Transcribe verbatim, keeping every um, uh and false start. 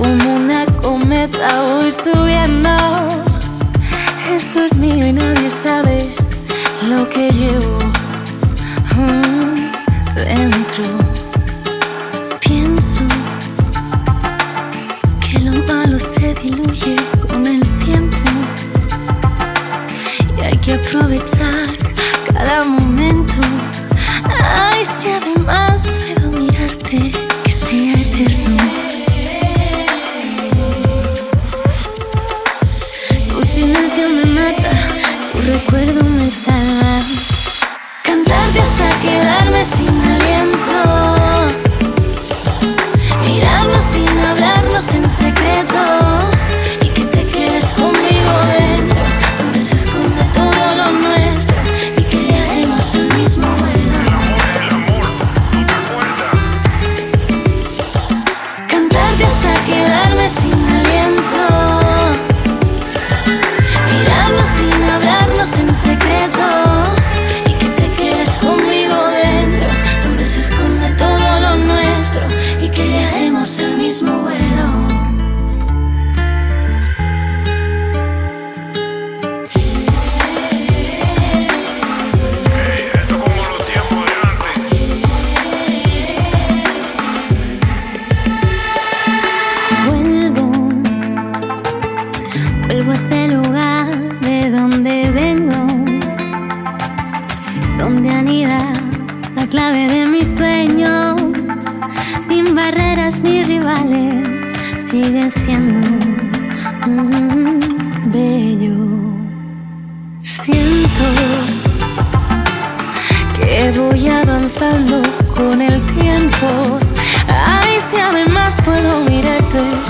Como una cometa voy subiendo. Esto es mío y nadie sabe lo que llevo mm, dentro. Pienso que lo malo se diluye con el tiempo y hay que aprovechar cada momento. Ay, si además puedo mirarte, que sea eterno. Tu silencio me mata, tu recuerdo me salva. Cantarte hasta quedarme sin aliento, mirarnos sin hablarnos en secreto, y que te quedes conmigo dentro, donde se esconde todo lo nuestro, y que viajemos el mismo vuelo. El amor no te acuerda. Cantarte hasta quedarme sin aliento, mirarnos sin hablarnos en secreto, y que te quedes conmigo dentro, donde se esconde todo lo nuestro, y que viajemos el mismo vuelo. Hey, esto como los tiempos de antes. Vuelvo, vuelvo a ese lugar de donde vengo, donde anida la clave de mis sueños, sin barreras ni rivales, sigue siendo mm, bello. Siento que voy avanzando con el tiempo. Ay, si además puedo mirarte,